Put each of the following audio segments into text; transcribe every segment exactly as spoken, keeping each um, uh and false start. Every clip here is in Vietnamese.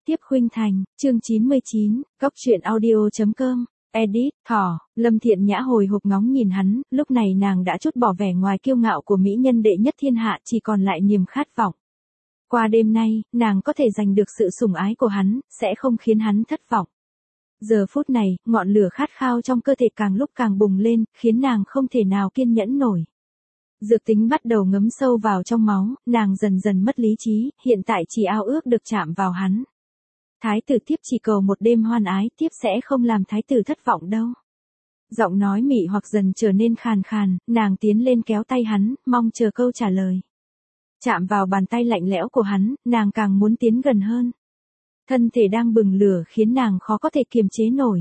tiếp khuynh thành, chương chín mươi chín, góc truyện audio chấm com, edit, thỏ, Lâm Thiện Nhã hồi hộp ngóng nhìn hắn, lúc này nàng đã trút bỏ vẻ ngoài kiêu ngạo của mỹ nhân đệ nhất thiên hạ, chỉ còn lại niềm khát vọng. Qua đêm nay, nàng có thể giành được sự sủng ái của hắn, sẽ không khiến hắn thất vọng. Giờ phút này, ngọn lửa khát khao trong cơ thể càng lúc càng bùng lên, khiến nàng không thể nào kiên nhẫn nổi. Dược tính bắt đầu ngấm sâu vào trong máu, nàng dần dần mất lý trí, hiện tại chỉ ao ước được chạm vào hắn. Thái tử thiếp chỉ cầu một đêm hoan ái, thiếp sẽ không làm thái tử thất vọng đâu. Giọng nói mị hoặc dần trở nên khàn khàn, nàng tiến lên kéo tay hắn, mong chờ câu trả lời. Chạm vào bàn tay lạnh lẽo của hắn, nàng càng muốn tiến gần hơn. Thân thể đang bừng lửa khiến nàng khó có thể kiềm chế nổi.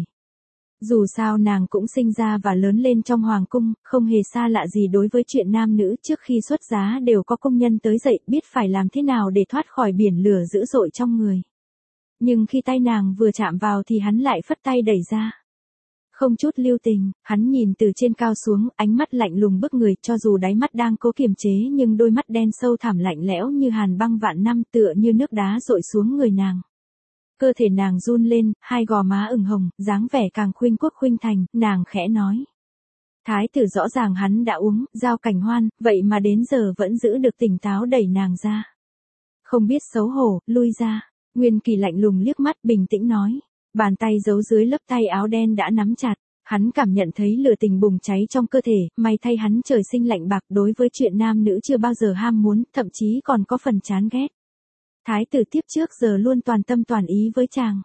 Dù sao nàng cũng sinh ra và lớn lên trong hoàng cung, không hề xa lạ gì đối với chuyện nam nữ, trước khi xuất giá đều có công nhân tới dậy, biết phải làm thế nào để thoát khỏi biển lửa dữ dội trong người. Nhưng khi tay nàng vừa chạm vào thì hắn lại phất tay đẩy ra. Không chút lưu tình, hắn nhìn từ trên cao xuống, ánh mắt lạnh lùng bức người, cho dù đáy mắt đang cố kiềm chế nhưng đôi mắt đen sâu thẳm lạnh lẽo như hàn băng vạn năm, tựa như nước đá dội xuống người nàng. Cơ thể nàng run lên, hai gò má ửng hồng, dáng vẻ càng khuynh quốc khuynh thành, nàng khẽ nói. Thái tử rõ ràng hắn đã uống, Giao Cảnh Hoan, vậy mà đến giờ vẫn giữ được tỉnh táo đẩy nàng ra. Không biết xấu hổ, lui ra. Nguyên Kỳ lạnh lùng liếc mắt, bình tĩnh nói. Bàn tay giấu dưới lớp tay áo đen đã nắm chặt. Hắn cảm nhận thấy lửa tình bùng cháy trong cơ thể, may thay hắn trời sinh lạnh bạc, đối với chuyện nam nữ chưa bao giờ ham muốn, thậm chí còn có phần chán ghét. Thái tử tiếp trước giờ luôn toàn tâm toàn ý với chàng.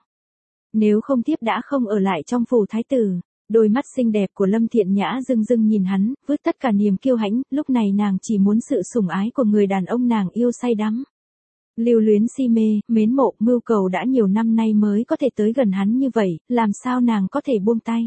Nếu không tiếp đã không ở lại trong phủ thái tử. Đôi mắt xinh đẹp của Lâm Thiện Nhã rưng rưng nhìn hắn, với tất cả niềm kiêu hãnh, lúc này nàng chỉ muốn sự sủng ái của người đàn ông nàng yêu say đắm. Lưu luyến si mê, mến mộ, mưu cầu đã nhiều năm nay mới có thể tới gần hắn như vậy, làm sao nàng có thể buông tay.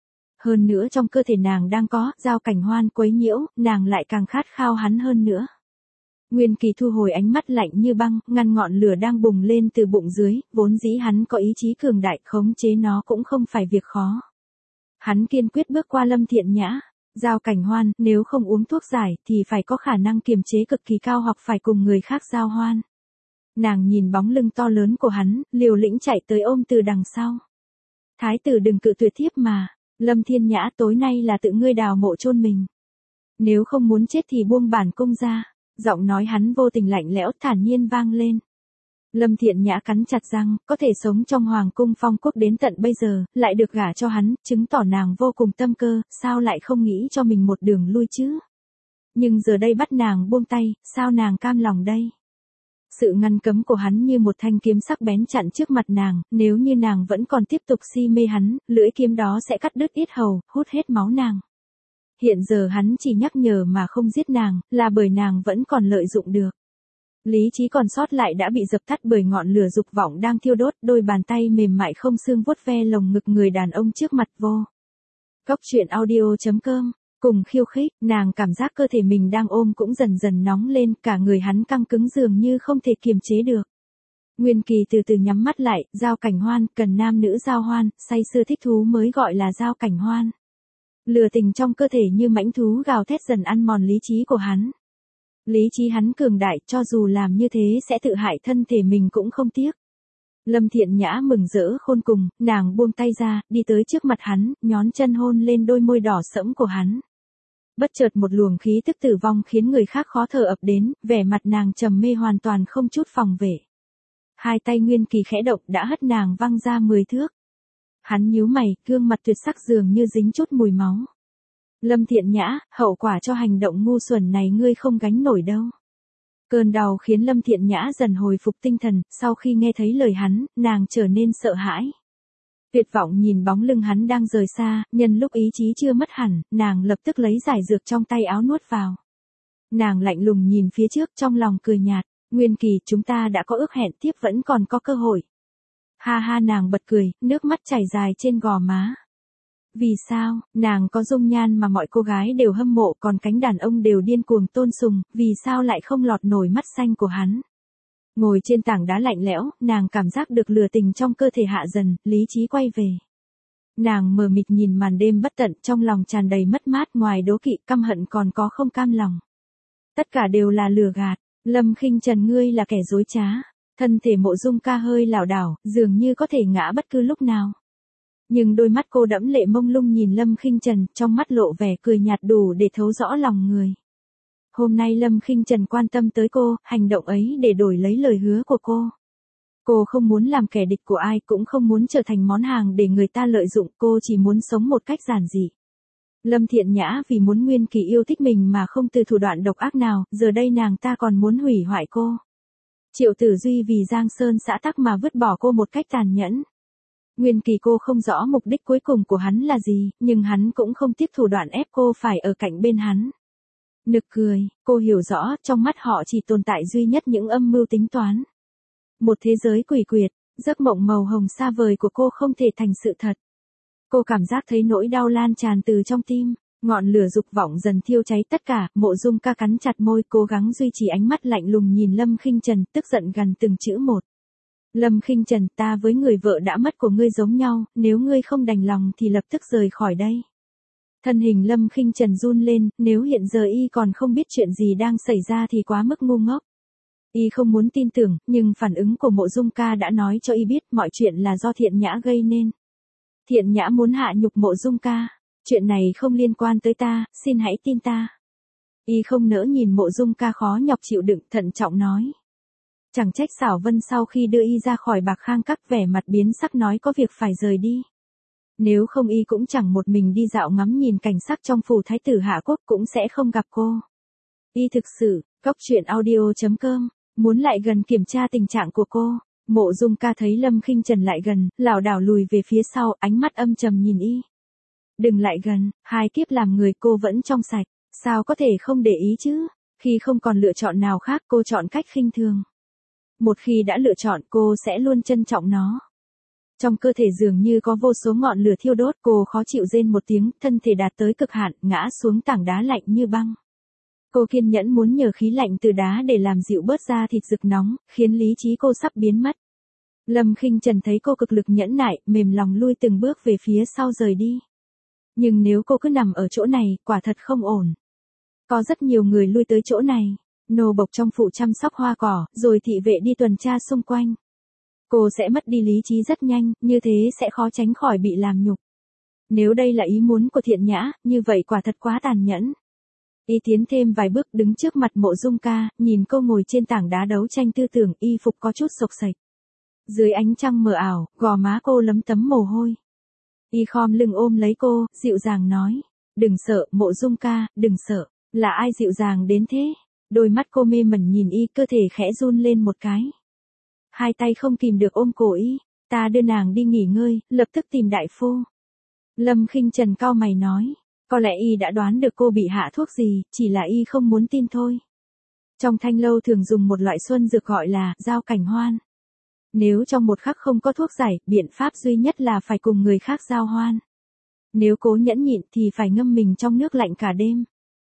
Hơn nữa trong cơ thể nàng đang có, Giao Cảnh Hoan quấy nhiễu, nàng lại càng khát khao hắn hơn nữa. Nguyên Kỳ thu hồi ánh mắt lạnh như băng, ngăn ngọn lửa đang bùng lên từ bụng dưới, vốn dĩ hắn có ý chí cường đại, khống chế nó cũng không phải việc khó. Hắn kiên quyết bước qua Lâm Thiện Nhã. Giao Cảnh Hoan, nếu không uống thuốc giải thì phải có khả năng kiềm chế cực kỳ cao hoặc phải cùng người khác giao hoan. Nàng nhìn bóng lưng to lớn của hắn, liều lĩnh chạy tới ôm từ đằng sau. Thái tử đừng cự tuyệt thiếp mà, Lâm Thiên Nhã tối nay là tự ngươi đào mộ chôn mình. Nếu không muốn chết thì buông bản cung ra, giọng nói hắn vô tình lạnh lẽo thản nhiên vang lên. Lâm Thiện Nhã cắn chặt răng, có thể sống trong hoàng cung phong quốc đến tận bây giờ, lại được gả cho hắn, chứng tỏ nàng vô cùng tâm cơ, sao lại không nghĩ cho mình một đường lui chứ? Nhưng giờ đây bắt nàng buông tay, sao nàng cam lòng đây? Sự ngăn cấm của hắn như một thanh kiếm sắc bén chặn trước mặt nàng, nếu như nàng vẫn còn tiếp tục si mê hắn, lưỡi kiếm đó sẽ cắt đứt yết hầu, hút hết máu nàng. Hiện giờ hắn chỉ nhắc nhở mà không giết nàng, là bởi nàng vẫn còn lợi dụng được. Lý trí còn sót lại đã bị dập tắt bởi ngọn lửa dục vọng đang thiêu đốt, đôi bàn tay mềm mại không xương vuốt ve lồng ngực người đàn ông trước mặt vô. Góc truyện audio chấm com. Cùng khiêu khích, nàng cảm giác cơ thể mình đang ôm cũng dần dần nóng lên, cả người hắn căng cứng dường như không thể kiềm chế được. Nguyên Kỳ từ từ nhắm mắt lại, Giao Cảnh Hoan, cần nam nữ giao hoan, say sưa thích thú mới gọi là Giao Cảnh Hoan. Lửa tình trong cơ thể như mãnh thú gào thét dần ăn mòn lý trí của hắn. Lý trí hắn cường đại, cho dù làm như thế sẽ tự hại thân thể mình cũng không tiếc. Lâm Thiện Nhã mừng rỡ khôn cùng, nàng buông tay ra, đi tới trước mặt hắn, nhón chân hôn lên đôi môi đỏ sẫm của hắn. Bất chợt một luồng khí tức tử vong khiến người khác khó thở ập đến, vẻ mặt nàng trầm mê hoàn toàn không chút phòng vệ. Hai tay Nguyên Kỳ khẽ động đã hất nàng văng ra mười thước. Hắn nhíu mày, gương mặt tuyệt sắc dường như dính chút mùi máu. Lâm Thiện Nhã, hậu quả cho hành động ngu xuẩn này ngươi không gánh nổi đâu. Cơn đau khiến Lâm Thiện Nhã dần hồi phục tinh thần, sau khi nghe thấy lời hắn, nàng trở nên sợ hãi. Tuyệt vọng nhìn bóng lưng hắn đang rời xa, nhân lúc ý chí chưa mất hẳn, nàng lập tức lấy giải dược trong tay áo nuốt vào. Nàng lạnh lùng nhìn phía trước trong lòng cười nhạt, Nguyên Kỳ chúng ta đã có ước hẹn tiếp vẫn còn có cơ hội. Ha ha nàng bật cười, nước mắt chảy dài trên gò má. Vì sao, nàng có dung nhan mà mọi cô gái đều hâm mộ còn cánh đàn ông đều điên cuồng tôn sùng, vì sao lại không lọt nổi mắt xanh của hắn. Ngồi trên tảng đá lạnh lẽo, nàng cảm giác được lửa tình trong cơ thể hạ dần, lý trí quay về. Nàng mờ mịt nhìn màn đêm bất tận, trong lòng tràn đầy mất mát, ngoài đố kỵ căm hận còn có không cam lòng. Tất cả đều là lừa gạt, Lâm Khinh Trần ngươi là kẻ dối trá. Thân thể Mộ Dung Ca hơi lảo đảo, dường như có thể ngã bất cứ lúc nào. Nhưng đôi mắt cô đẫm lệ mông lung nhìn Lâm Khinh Trần, trong mắt lộ vẻ cười nhạt đủ để thấu rõ lòng người. Hôm nay Lâm Khinh Trần quan tâm tới cô, hành động ấy để đổi lấy lời hứa của cô. Cô không muốn làm kẻ địch của ai, cũng không muốn trở thành món hàng để người ta lợi dụng, cô chỉ muốn sống một cách giản dị. Lâm Thiện Nhã vì muốn Nguyên Kỳ yêu thích mình mà không từ thủ đoạn độc ác nào, giờ đây nàng ta còn muốn hủy hoại cô. Triệu Tử Duy vì Giang Sơn xã tắc mà vứt bỏ cô một cách tàn nhẫn. Nguyên Kỳ cô không rõ mục đích cuối cùng của hắn là gì, nhưng hắn cũng không tiếp thủ đoạn ép cô phải ở cạnh bên hắn. Nực cười, cô hiểu rõ, trong mắt họ chỉ tồn tại duy nhất những âm mưu tính toán. Một thế giới quỷ quyệt, giấc mộng màu hồng xa vời của cô không thể thành sự thật. Cô cảm giác thấy nỗi đau lan tràn từ trong tim, ngọn lửa dục vọng dần thiêu cháy tất cả. Mộ Dung Ca cắn chặt môi, cố gắng duy trì ánh mắt lạnh lùng nhìn Lâm Khinh Trần, tức giận gần từng chữ một. Lâm Khinh Trần, ta với người vợ đã mất của ngươi giống nhau, nếu ngươi không đành lòng thì lập tức rời khỏi đây. Thân hình Lâm Khinh Trần run lên, nếu hiện giờ y còn không biết chuyện gì đang xảy ra thì quá mức ngu ngốc. Y không muốn tin tưởng, nhưng phản ứng của Mộ Dung Ca đã nói cho y biết mọi chuyện là do Thiện Nhã gây nên. Thiện Nhã muốn hạ nhục Mộ Dung Ca. Chuyện này không liên quan tới ta, xin hãy tin ta. Y không nỡ nhìn Mộ Dung Ca khó nhọc chịu đựng, thận trọng nói. Chẳng trách Xảo Vân sau khi đưa y ra khỏi Bạc Khang Các vẻ mặt biến sắc nói có việc phải rời đi. Nếu không y cũng chẳng một mình đi dạo ngắm nhìn cảnh sắc trong phủ thái tử Hạ Quốc, cũng sẽ không gặp cô. Y thực sự, Cóc Truyện Audio chấm com, muốn lại gần kiểm tra tình trạng của cô. Mộ Dung Ca thấy Lâm Khinh Trần lại gần, lảo đảo lùi về phía sau, ánh mắt âm trầm nhìn y. Đừng lại gần, hai kiếp làm người cô vẫn trong sạch, sao có thể không để ý chứ? Khi không còn lựa chọn nào khác cô chọn cách khinh thường. Một khi đã lựa chọn cô sẽ luôn trân trọng nó. Trong cơ thể dường như có vô số ngọn lửa thiêu đốt, cô khó chịu rên một tiếng, thân thể đạt tới cực hạn, ngã xuống tảng đá lạnh như băng. Cô kiên nhẫn muốn nhờ khí lạnh từ đá để làm dịu bớt da thịt rực nóng, khiến lý trí cô sắp biến mất. Lâm Khinh Trần thấy cô cực lực nhẫn nại, mềm lòng lui từng bước về phía sau rời đi. Nhưng nếu cô cứ nằm ở chỗ này, quả thật không ổn. Có rất nhiều người lui tới chỗ này, nô bộc trong phủ chăm sóc hoa cỏ, rồi thị vệ đi tuần tra xung quanh. Cô sẽ mất đi lý trí rất nhanh, như thế sẽ khó tránh khỏi bị làm nhục. Nếu đây là ý muốn của Thiện Nhã, như vậy quả thật quá tàn nhẫn. Y tiến thêm vài bước đứng trước mặt Mộ Dung Ca, nhìn cô ngồi trên tảng đá đấu tranh tư tưởng, y phục có chút xộc xệch. Dưới ánh trăng mờ ảo, gò má cô lấm tấm mồ hôi. Y khom lưng ôm lấy cô, dịu dàng nói. Đừng sợ, Mộ Dung Ca, đừng sợ. Là ai dịu dàng đến thế? Đôi mắt cô mê mẩn nhìn y, cơ thể khẽ run lên một cái. Hai tay không kìm được ôm cổ y. Ta đưa nàng đi nghỉ ngơi, lập tức tìm đại phu. Lâm Khinh Trần cau mày nói. Có lẽ y đã đoán được cô bị hạ thuốc gì, chỉ là y không muốn tin thôi. Trong thanh lâu thường dùng một loại xuân dược gọi là dao cảnh hoan. Nếu trong một khắc không có thuốc giải, biện pháp duy nhất là phải cùng người khác giao hoan. Nếu cố nhẫn nhịn thì phải ngâm mình trong nước lạnh cả đêm.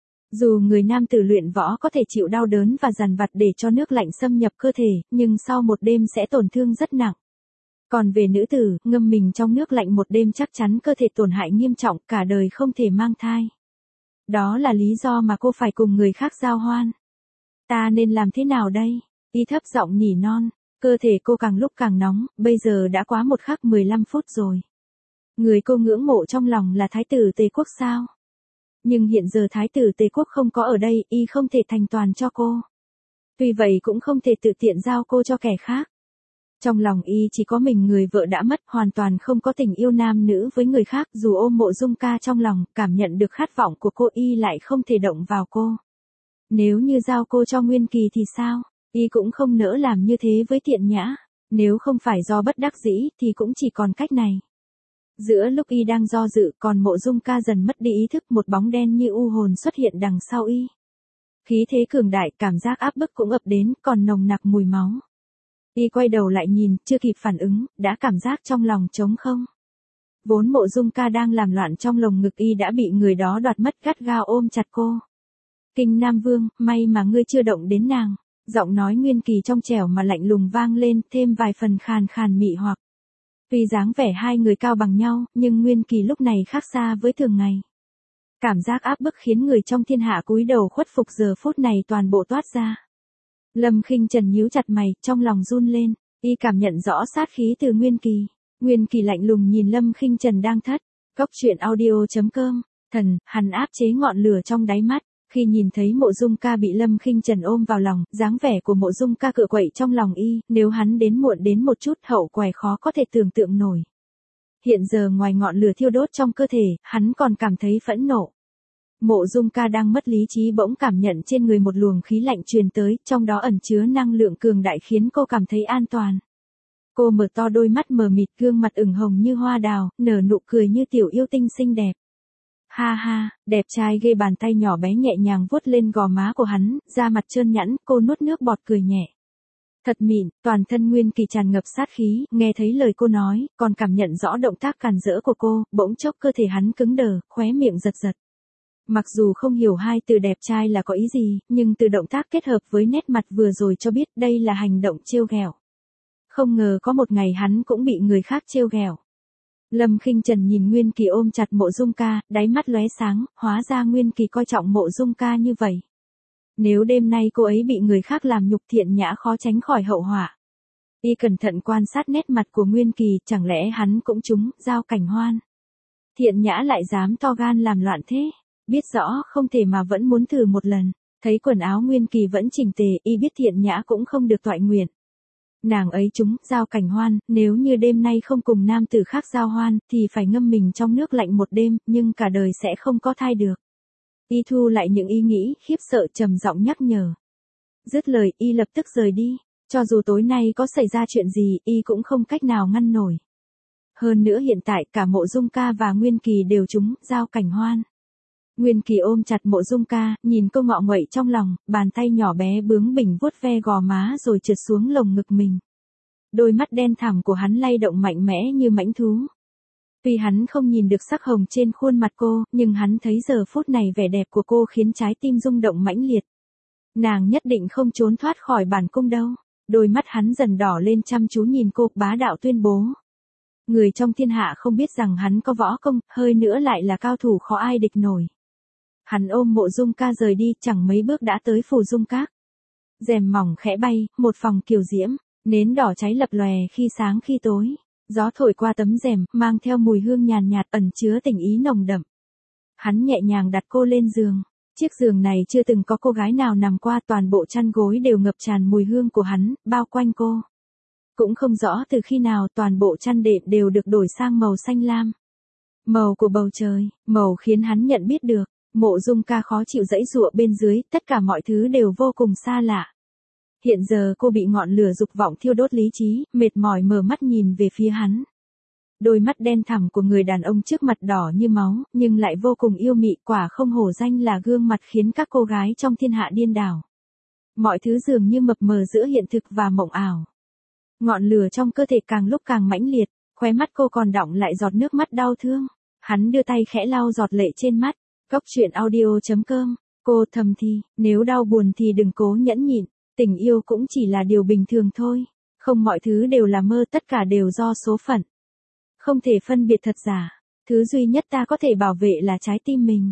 Dù người nam tử luyện võ có thể chịu đau đớn và dằn vặt để cho nước lạnh xâm nhập cơ thể, nhưng sau một đêm sẽ tổn thương rất nặng. Còn về nữ tử, ngâm mình trong nước lạnh một đêm chắc chắn cơ thể tổn hại nghiêm trọng, cả đời không thể mang thai. Đó là lý do mà cô phải cùng người khác giao hoan. Ta nên làm thế nào đây? Y thấp giọng nỉ non, cơ thể cô càng lúc càng nóng, bây giờ đã quá một khắc mười lăm phút rồi. Người cô ngưỡng mộ trong lòng là Thái tử Tề Quốc sao? Nhưng hiện giờ Thái tử Tề Quốc không có ở đây, y không thể thành toàn cho cô. Tuy vậy cũng không thể tự tiện giao cô cho kẻ khác. Trong lòng y chỉ có mình người vợ đã mất, hoàn toàn không có tình yêu nam nữ với người khác, dù ôm Mộ Dung Ca trong lòng, cảm nhận được khát vọng của cô y lại không thể động vào cô. Nếu như giao cô cho Nguyên Kỳ thì sao? Y cũng không nỡ làm như thế với Thiện Nhã. Nếu không phải do bất đắc dĩ thì cũng chỉ còn cách này. Giữa lúc y đang do dự, còn Mộ Dung Ca dần mất đi ý thức, một bóng đen như u hồn xuất hiện đằng sau y. Khí thế cường đại, cảm giác áp bức cũng ập đến, còn nồng nặc mùi máu. Y quay đầu lại nhìn, chưa kịp phản ứng, đã cảm giác trong lòng trống không. Vốn Mộ Dung Ca đang làm loạn trong lồng ngực y đã bị người đó đoạt mất, gắt gao ôm chặt cô. Kinh Nam Vương, may mà ngươi chưa động đến nàng. Giọng nói Nguyên Kỳ trong trẻo mà lạnh lùng vang lên, thêm vài phần khàn khàn mị hoặc. Tuy dáng vẻ hai người cao bằng nhau, nhưng Nguyên Kỳ lúc này khác xa với thường ngày. Cảm giác áp bức khiến người trong thiên hạ cúi đầu khuất phục giờ phút này toàn bộ toát ra. Lâm Khinh Trần nhíu chặt mày, trong lòng run lên, y cảm nhận rõ sát khí từ Nguyên Kỳ. Nguyên Kỳ lạnh lùng nhìn Lâm Khinh Trần đang thất. Cốc truyện audio chấm com. Thần, hắn áp chế ngọn lửa trong đáy mắt. Khi nhìn thấy Mộ Dung Ca bị Lâm Khinh Trần ôm vào lòng, dáng vẻ của Mộ Dung Ca cựa quậy trong lòng y, nếu hắn đến muộn đến một chút hậu quả khó có thể tưởng tượng nổi. Hiện giờ ngoài ngọn lửa thiêu đốt trong cơ thể, hắn còn cảm thấy phẫn nộ. Mộ Dung Ca đang mất lý trí bỗng cảm nhận trên người một luồng khí lạnh truyền tới, trong đó ẩn chứa năng lượng cường đại khiến cô cảm thấy an toàn. Cô mở to đôi mắt mờ mịt, gương mặt ửng hồng như hoa đào, nở nụ cười như tiểu yêu tinh xinh đẹp. Ha ha, đẹp trai ghê, bàn tay nhỏ bé nhẹ nhàng vuốt lên gò má của hắn, da mặt trơn nhẵn, cô nuốt nước bọt cười nhẹ. Thật mịn, toàn thân Nguyên Kỳ tràn ngập sát khí, nghe thấy lời cô nói, còn cảm nhận rõ động tác càn rỡ của cô, bỗng chốc cơ thể hắn cứng đờ, khóe miệng giật giật. Mặc dù không hiểu hai từ đẹp trai là có ý gì, nhưng từ động tác kết hợp với nét mặt vừa rồi cho biết đây là hành động trêu ghẹo. Không ngờ có một ngày hắn cũng bị người khác trêu ghẹo. Lâm Khinh Trần nhìn Nguyên Kỳ ôm chặt Mộ Dung Ca, đáy mắt lóe sáng, hóa ra Nguyên Kỳ coi trọng Mộ Dung Ca như vậy. Nếu đêm nay cô ấy bị người khác làm nhục, Thiện Nhã khó tránh khỏi hậu họa. Y cẩn thận quan sát nét mặt của Nguyên Kỳ, chẳng lẽ hắn cũng trúng Giao Cảnh Hoan. Thiện Nhã lại dám to gan làm loạn thế, biết rõ không thể mà vẫn muốn thử một lần. Thấy quần áo Nguyên Kỳ vẫn chỉnh tề, y biết Thiện Nhã cũng không được toại nguyện. Nàng ấy trúng Giao Cảnh Hoan, nếu như đêm nay không cùng nam tử khác giao hoan, thì phải ngâm mình trong nước lạnh một đêm, nhưng cả đời sẽ không có thai được. Y thu lại những ý nghĩ khiếp sợ, trầm giọng nhắc nhở. Dứt lời, y lập tức rời đi, cho dù tối nay có xảy ra chuyện gì, y cũng không cách nào ngăn nổi. Hơn nữa hiện tại cả Mộ Dung Ca và Nguyên Kỳ đều trúng Giao Cảnh Hoan. Nguyên Kỳ ôm chặt Mộ Dung Ca, nhìn cô ngọ nguậy trong lòng, bàn tay nhỏ bé bướng bỉnh vuốt ve gò má rồi trượt xuống lồng ngực mình. Đôi mắt đen thẳm của hắn lay động mạnh mẽ như mãnh thú. Tuy hắn không nhìn được sắc hồng trên khuôn mặt cô, nhưng hắn thấy giờ phút này vẻ đẹp của cô khiến trái tim rung động mãnh liệt. Nàng nhất định không trốn thoát khỏi bản cung đâu. Đôi mắt hắn dần đỏ lên chăm chú nhìn cô, bá đạo tuyên bố. Người trong thiên hạ không biết rằng hắn có võ công, hơi nữa lại là cao thủ khó ai địch nổi. Hắn ôm Mộ Dung Ca rời đi, chẳng mấy bước đã tới Phù Dung Các. Rèm mỏng khẽ bay, một phòng kiều diễm, nến đỏ cháy lập lòe khi sáng khi tối. Gió thổi qua tấm rèm, mang theo mùi hương nhàn nhạt ẩn chứa tình ý nồng đậm. Hắn nhẹ nhàng đặt cô lên giường. Chiếc giường này chưa từng có cô gái nào nằm qua, toàn bộ chăn gối đều ngập tràn mùi hương của hắn, bao quanh cô. Cũng không rõ từ khi nào toàn bộ chăn đệm đều được đổi sang màu xanh lam. Màu của bầu trời, màu khiến hắn nhận biết được. Mộ Dung Ca khó chịu giãy giụa bên dưới, tất cả mọi thứ đều vô cùng xa lạ. Hiện giờ cô bị ngọn lửa dục vọng thiêu đốt lý trí, mệt mỏi mở mắt nhìn về phía hắn. Đôi mắt đen thẳm của người đàn ông trước mặt đỏ như máu, nhưng lại vô cùng yêu mị, quả không hổ danh là gương mặt khiến các cô gái trong thiên hạ điên đảo. Mọi thứ dường như mập mờ giữa hiện thực và mộng ảo. Ngọn lửa trong cơ thể càng lúc càng mãnh liệt, khóe mắt cô còn đọng lại giọt nước mắt đau thương. Hắn đưa tay khẽ lau giọt lệ trên mắt. Cốc truyện audio chấm com. Cô thầm thì, nếu đau buồn thì đừng cố nhẫn nhịn, tình yêu cũng chỉ là điều bình thường thôi. Không, mọi thứ đều là mơ, tất cả đều do số phận. Không thể phân biệt thật giả. Thứ duy nhất ta có thể bảo vệ là trái tim mình.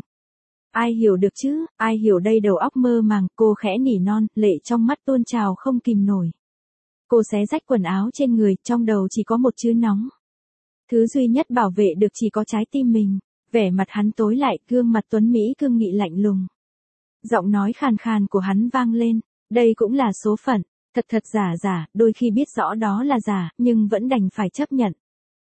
Ai hiểu được chứ, ai hiểu đây, đầu óc mơ màng, cô khẽ nỉ non, lệ trong mắt tuôn trào không kìm nổi. Cô xé rách quần áo trên người, trong đầu chỉ có một chữ nóng. Thứ duy nhất bảo vệ được chỉ có trái tim mình. Vẻ mặt hắn tối lại, gương mặt tuấn Mỹ cương nghị lạnh lùng. Giọng nói khàn khàn của hắn vang lên, đây cũng là số phận, thật thật giả giả, đôi khi biết rõ đó là giả, nhưng vẫn đành phải chấp nhận.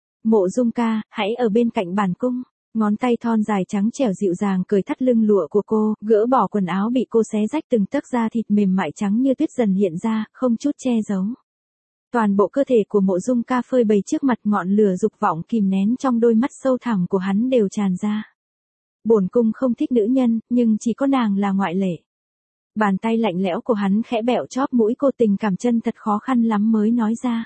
Mộ Dung Ca, hãy ở bên cạnh bản cung. Ngón tay thon dài trắng trẻo dịu dàng cởi thắt lưng lụa của cô, gỡ bỏ quần áo bị cô xé rách, từng tấc da thịt mềm mại trắng như tuyết dần hiện ra, không chút che giấu. Toàn bộ cơ thể của Mộ Dung Ca phơi bày trước mặt, ngọn lửa dục vọng kìm nén trong đôi mắt sâu thẳm của hắn đều tràn ra. Bổn cung không thích nữ nhân, nhưng chỉ có nàng là ngoại lệ. Bàn tay lạnh lẽo của hắn khẽ bẹo chóp mũi cô, tình cảm chân thật khó khăn lắm mới nói ra.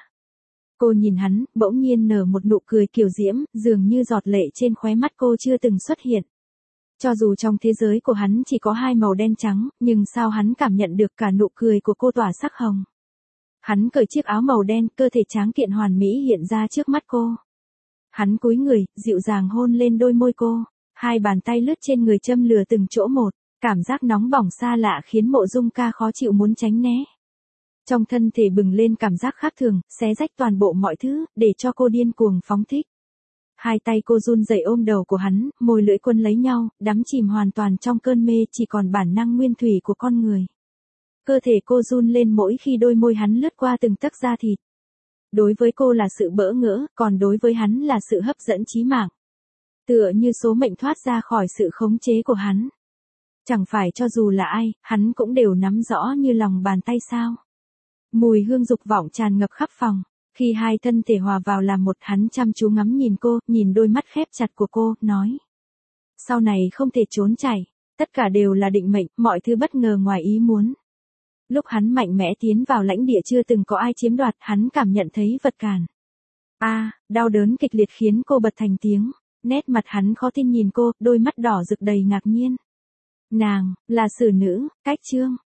Cô nhìn hắn, bỗng nhiên nở một nụ cười kiều diễm, dường như giọt lệ trên khóe mắt cô chưa từng xuất hiện. Cho dù trong thế giới của hắn chỉ có hai màu đen trắng, nhưng sao hắn cảm nhận được cả nụ cười của cô tỏa sắc hồng. Hắn cởi chiếc áo màu đen, cơ thể tráng kiện hoàn mỹ hiện ra trước mắt cô. Hắn cúi người, dịu dàng hôn lên đôi môi cô, hai bàn tay lướt trên người châm lửa từng chỗ một, cảm giác nóng bỏng xa lạ khiến Mộ Dung Ca khó chịu muốn tránh né. Trong thân thể bừng lên cảm giác khác thường, xé rách toàn bộ mọi thứ, để cho cô điên cuồng phóng thích. Hai tay cô run rẩy ôm đầu của hắn, môi lưỡi quân lấy nhau, đắm chìm hoàn toàn trong cơn mê chỉ còn bản năng nguyên thủy của con người. Cơ thể cô run lên mỗi khi đôi môi hắn lướt qua từng tấc da thịt. Đối với cô là sự bỡ ngỡ, còn đối với hắn là sự hấp dẫn chí mạng. Tựa như số mệnh thoát ra khỏi sự khống chế của hắn. Chẳng phải cho dù là ai, hắn cũng đều nắm rõ như lòng bàn tay sao. Mùi hương dục vọng tràn ngập khắp phòng. Khi hai thân thể hòa vào làm một, hắn chăm chú ngắm nhìn cô, nhìn đôi mắt khép chặt của cô, nói. Sau này không thể trốn chạy, tất cả đều là định mệnh, mọi thứ bất ngờ ngoài ý muốn. Lúc hắn mạnh mẽ tiến vào lãnh địa chưa từng có ai chiếm đoạt, hắn cảm nhận thấy vật cản. A, à, đau đớn kịch liệt khiến cô bật thành tiếng, nét mặt hắn khó tin nhìn cô, đôi mắt đỏ rực đầy ngạc nhiên. Nàng, là xử nữ, Cách Trương.